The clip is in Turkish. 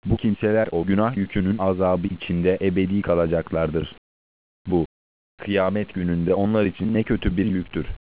Bu kimseler o günah yükünün azabı içinde ebedi kalacaklardır. Bu, kıyamet gününde onlar için ne kötü bir yüktür.